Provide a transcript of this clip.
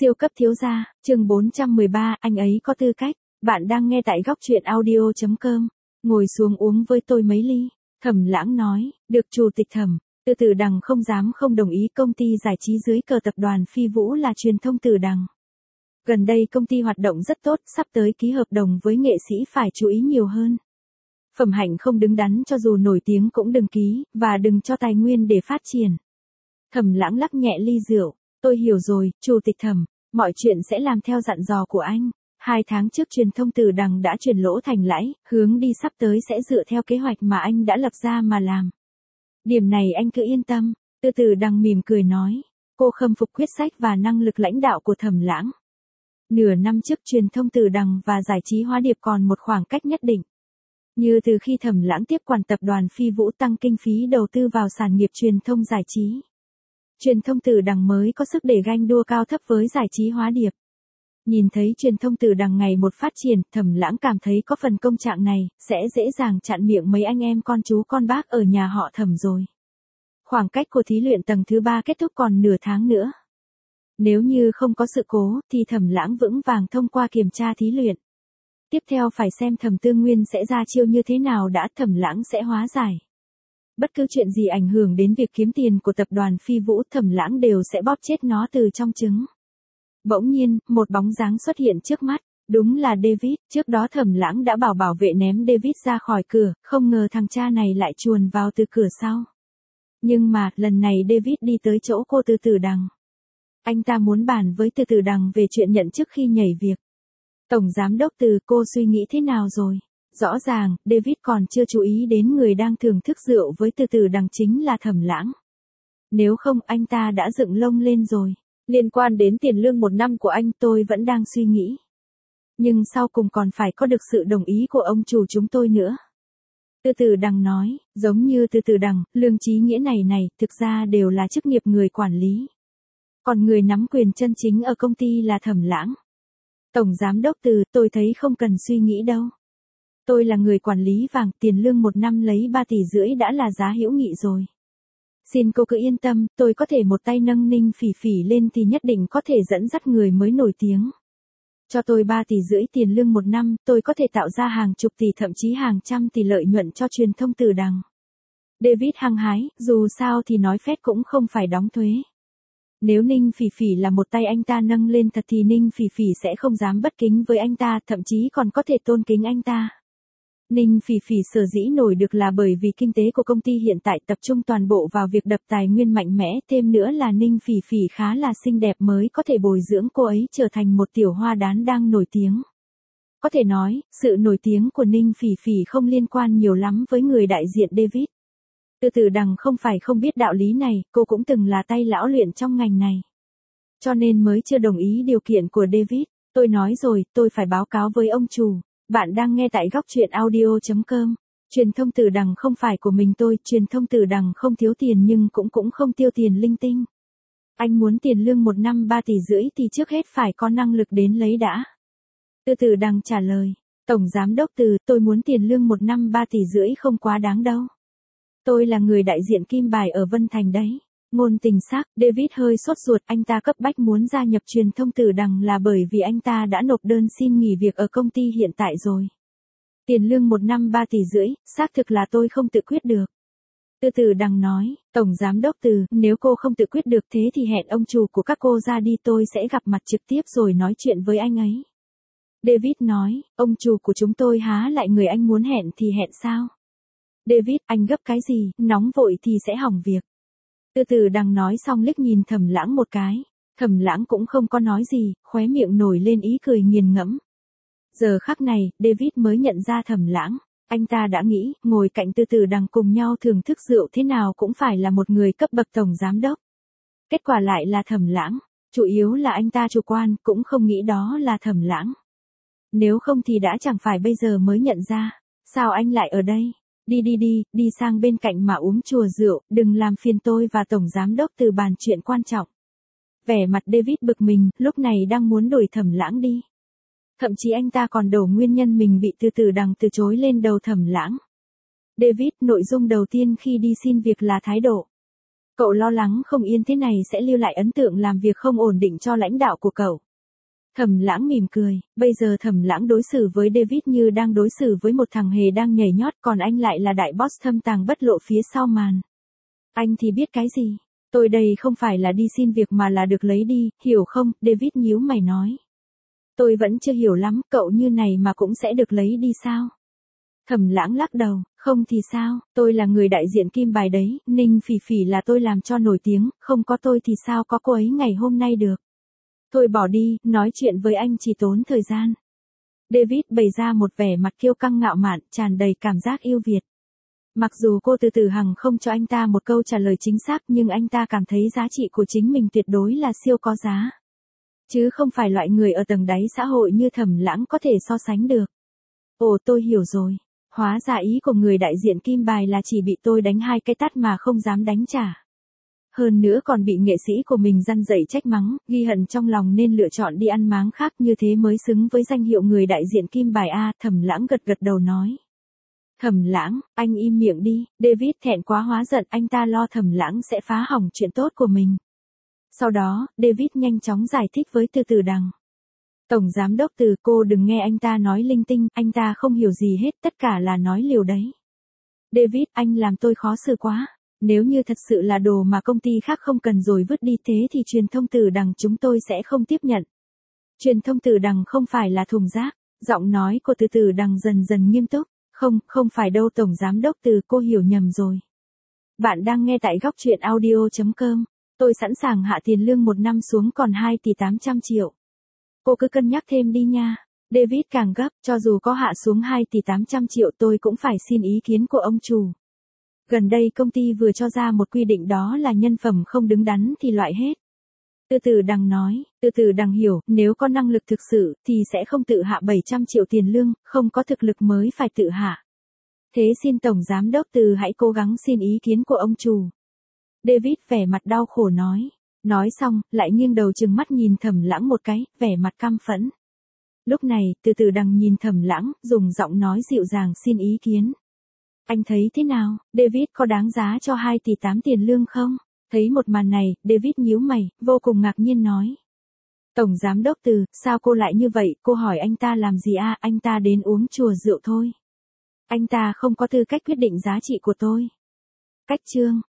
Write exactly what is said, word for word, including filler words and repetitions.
Siêu cấp thiếu gia, chương bốn trăm mười ba, anh ấy có tư cách. Bạn đang nghe tại góc truyện audio chấm com. Ngồi xuống uống với tôi mấy ly. Thẩm Lãng nói, được chủ tịch Thẩm. Từ Từ Đằng không dám không đồng ý. Công ty giải trí dưới cờ tập đoàn Phi Vũ là truyền thông Từ Đằng. Gần đây công ty hoạt động rất tốt, sắp tới ký hợp đồng với nghệ sĩ phải chú ý nhiều hơn. Phẩm hạnh không đứng đắn cho dù nổi tiếng cũng đừng ký, và đừng cho tài nguyên để phát triển. Thẩm Lãng lắc nhẹ ly rượu. Tôi hiểu rồi, chủ tịch Thẩm, mọi chuyện sẽ làm theo dặn dò của anh. Hai tháng trước truyền thông Từ Đằng đã chuyển lỗ thành lãi, hướng đi sắp tới sẽ dựa theo kế hoạch mà anh đã lập ra mà làm. Điểm này anh cứ yên tâm. Từ Từ Đằng mỉm cười nói. Cô khâm phục quyết sách và năng lực lãnh đạo của Thẩm Lãng. Nửa năm trước truyền thông Từ Đằng và giải trí Hóa Điệp còn một khoảng cách nhất định. Như từ khi Thẩm Lãng tiếp quản tập đoàn Phi Vũ tăng kinh phí đầu tư vào sản nghiệp truyền thông giải trí. Truyền thông Từ Đằng mới có sức để ganh đua cao thấp với giải trí Hóa Điệp. Nhìn thấy truyền thông Từ Đằng ngày một phát triển, Thẩm Lãng cảm thấy có phần công trạng này, sẽ dễ dàng chặn miệng mấy anh em con chú con bác ở nhà họ Thẩm rồi. Khoảng cách của thí luyện tầng thứ ba kết thúc còn nửa tháng nữa. Nếu như không có sự cố, thì Thẩm Lãng vững vàng thông qua kiểm tra thí luyện. Tiếp theo phải xem Thẩm Tư Nguyên sẽ ra chiêu như thế nào đã, Thẩm Lãng sẽ hóa giải. Bất cứ chuyện gì ảnh hưởng đến việc kiếm tiền của tập đoàn Phi Vũ, Thẩm Lãng đều sẽ bóp chết nó từ trong trứng. Bỗng nhiên, một bóng dáng xuất hiện trước mắt, đúng là David. Trước đó Thẩm Lãng đã bảo bảo vệ ném David ra khỏi cửa, không ngờ thằng cha này lại chuồn vào từ cửa sau. Nhưng mà, lần này David đi tới chỗ cô Từ Từ Đằng. Anh ta muốn bàn với Từ Từ Đằng về chuyện nhận chức khi nhảy việc. Tổng giám đốc Từ, cô suy nghĩ thế nào rồi? Rõ ràng, David còn chưa chú ý đến người đang thưởng thức rượu với Từ Từ Đằng chính là Thẩm Lãng. Nếu không, anh ta đã dựng lông lên rồi. Liên quan đến tiền lương một năm của anh, tôi vẫn đang suy nghĩ. Nhưng sau cùng còn phải có được sự đồng ý của ông chủ chúng tôi nữa. Từ Từ Đằng nói, giống như Từ Từ Đằng, lương trí nghĩa này này, thực ra đều là chức nghiệp người quản lý. Còn người nắm quyền chân chính ở công ty là Thẩm Lãng. Tổng giám đốc Từ, tôi thấy không cần suy nghĩ đâu. Tôi là người quản lý vàng, tiền lương một năm lấy ba tỷ rưỡi đã là giá hữu nghị rồi. Xin cô cứ yên tâm, tôi có thể một tay nâng Ninh Phỉ Phỉ lên thì nhất định có thể dẫn dắt người mới nổi tiếng. Cho tôi ba tỷ rưỡi tiền lương một năm, tôi có thể tạo ra hàng chục tỷ thậm chí hàng trăm tỷ lợi nhuận cho truyền thông Từ Đằng. David hăng hái, dù sao thì nói phét cũng không phải đóng thuế. Nếu Ninh Phỉ Phỉ là một tay anh ta nâng lên thật thì Ninh Phỉ Phỉ sẽ không dám bất kính với anh ta, thậm chí còn có thể tôn kính anh ta. Ninh Phỉ Phỉ sở dĩ nổi được là bởi vì kinh tế của công ty hiện tại tập trung toàn bộ vào việc đập tài nguyên mạnh mẽ, thêm nữa là Ninh Phỉ Phỉ khá là xinh đẹp mới có thể bồi dưỡng cô ấy trở thành một tiểu hoa đán đang nổi tiếng. Có thể nói, sự nổi tiếng của Ninh Phỉ Phỉ không liên quan nhiều lắm với người đại diện David. Từ Từ Đằng không phải không biết đạo lý này, cô cũng từng là tay lão luyện trong ngành này. Cho nên mới chưa đồng ý điều kiện của David. Tôi nói rồi, tôi phải báo cáo với ông chủ. Bạn đang nghe tại góc truyện audio chấm com. Truyền thông Từ Đằng không phải của mình tôi, truyền thông Từ Đằng không thiếu tiền nhưng cũng cũng không tiêu tiền linh tinh. Anh muốn tiền lương một năm ba tỷ rưỡi thì trước hết phải có năng lực đến lấy đã. Từ Từ Đằng trả lời, Tổng giám đốc Từ, tôi muốn tiền lương một năm ba tỷ rưỡi không quá đáng đâu. Tôi là người đại diện Kim Bài ở Vân Thành đấy. Ngôn tình xác, David hơi sốt ruột, anh ta cấp bách muốn gia nhập truyền thông Từ Đằng là bởi vì anh ta đã nộp đơn xin nghỉ việc ở công ty hiện tại rồi. Tiền lương một năm ba tỷ rưỡi, xác thực là tôi không tự quyết được. Từ Từ Đằng nói, Tổng giám đốc Từ, nếu cô không tự quyết được thế thì hẹn ông chủ của các cô ra đi, tôi sẽ gặp mặt trực tiếp rồi nói chuyện với anh ấy. David nói, ông chủ của chúng tôi há lại người anh muốn hẹn thì hẹn sao? David, anh gấp cái gì, nóng vội thì sẽ hỏng việc. Từ Từ Đằng nói xong liếc nhìn Thẩm Lãng một cái. Thẩm Lãng cũng không có nói gì, khóe miệng nổi lên ý cười nghiền ngẫm. Giờ khắc này, David mới nhận ra Thẩm Lãng. Anh ta đã nghĩ, ngồi cạnh Từ Từ Đằng cùng nhau thưởng thức rượu thế nào cũng phải là một người cấp bậc tổng giám đốc. Kết quả lại là Thẩm Lãng. Chủ yếu là anh ta chủ quan, cũng không nghĩ đó là Thẩm Lãng. Nếu không thì đã chẳng phải bây giờ mới nhận ra. Sao anh lại ở đây? Đi đi đi, đi sang bên cạnh mà uống chùa rượu, đừng làm phiền tôi và Tổng Giám Đốc Từ bàn chuyện quan trọng. Vẻ mặt David bực mình, lúc này đang muốn đuổi Thẩm Lãng đi. Thậm chí anh ta còn đổ nguyên nhân mình bị Từ Từ Đằng từ chối lên đầu Thẩm Lãng. David, nội dung đầu tiên khi đi xin việc là thái độ. Cậu lo lắng không yên thế này sẽ lưu lại ấn tượng làm việc không ổn định cho lãnh đạo của cậu. Thẩm Lãng mỉm cười, bây giờ Thẩm Lãng đối xử với David như đang đối xử với một thằng hề đang nhảy nhót, còn anh lại là đại boss thâm tàng bất lộ phía sau màn. Anh thì biết cái gì? Tôi đây không phải là đi xin việc mà là được lấy đi, hiểu không? David nhíu mày nói. Tôi vẫn chưa hiểu lắm, cậu như này mà cũng sẽ được lấy đi sao? Thẩm Lãng lắc đầu, không thì sao, tôi là người đại diện Kim Bài đấy, Ninh Phỉ Phỉ là tôi làm cho nổi tiếng, không có tôi thì sao có cô ấy ngày hôm nay được. Thôi bỏ đi, nói chuyện với anh chỉ tốn thời gian. David bày ra một vẻ mặt kiêu căng ngạo mạn, tràn đầy cảm giác yêu Việt. Mặc dù cô từ từ hằng không cho anh ta một câu trả lời chính xác nhưng anh ta cảm thấy giá trị của chính mình tuyệt đối là siêu có giá. Chứ không phải loại người ở tầng đáy xã hội như Thẩm Lãng có thể so sánh được. Ồ tôi hiểu rồi. Hóa ra ý của người đại diện Kim Bài là chỉ bị tôi đánh hai cái tát mà không dám đánh trả. Hơn nữa còn bị nghệ sĩ của mình răn dậy trách mắng, ghi hận trong lòng nên lựa chọn đi ăn máng khác, như thế mới xứng với danh hiệu người đại diện Kim Bài a. Thẩm Lãng gật gật đầu nói. Thẩm Lãng, anh im miệng đi. David thẹn quá hóa giận, anh ta lo Thẩm Lãng sẽ phá hỏng chuyện tốt của mình. Sau đó, David nhanh chóng giải thích với Từ Từ Đằng. Tổng giám đốc Từ, cô đừng nghe anh ta nói linh tinh, anh ta không hiểu gì hết, tất cả là nói liều đấy. David, anh làm tôi khó xử quá. Nếu như thật sự là đồ mà công ty khác không cần rồi vứt đi thế thì truyền thông Từ Đằng chúng tôi sẽ không tiếp nhận. Truyền thông Từ Đằng không phải là thùng rác. Giọng nói của Từ Từ Đằng dần dần nghiêm túc. Không, không phải đâu Tổng giám đốc Từ, cô hiểu nhầm rồi. Bạn đang nghe tại góc truyện audio chấm com. Tôi sẵn sàng hạ tiền lương một năm xuống còn hai tỷ tám trăm triệu. Cô cứ cân nhắc thêm đi nha. David càng gấp, cho dù có hạ xuống hai tỷ tám trăm triệu tôi cũng phải xin ý kiến của ông chủ. Gần đây công ty vừa cho ra một quy định, đó là nhân phẩm không đứng đắn thì loại hết. Từ Từ Đằng nói, Từ Từ Đằng hiểu, nếu có năng lực thực sự thì sẽ không tự hạ bảy trăm triệu tiền lương, không có thực lực mới phải tự hạ. Thế xin Tổng giám đốc Từ hãy cố gắng xin ý kiến của ông chủ. David vẻ mặt đau khổ nói. Nói xong, lại nghiêng đầu trừng mắt nhìn Thẩm Lãng một cái, vẻ mặt căm phẫn. Lúc này, Từ Từ Đằng nhìn Thẩm Lãng, dùng giọng nói dịu dàng xin ý kiến. Anh thấy thế nào, David có đáng giá cho hai tỷ tám tiền lương không? Thấy một màn này, David nhíu mày, vô cùng ngạc nhiên nói. Tổng giám đốc Từ, sao cô lại như vậy, cô hỏi anh ta làm gì à, anh ta đến uống chùa rượu thôi. Anh ta không có tư cách quyết định giá trị của tôi. Cách chương.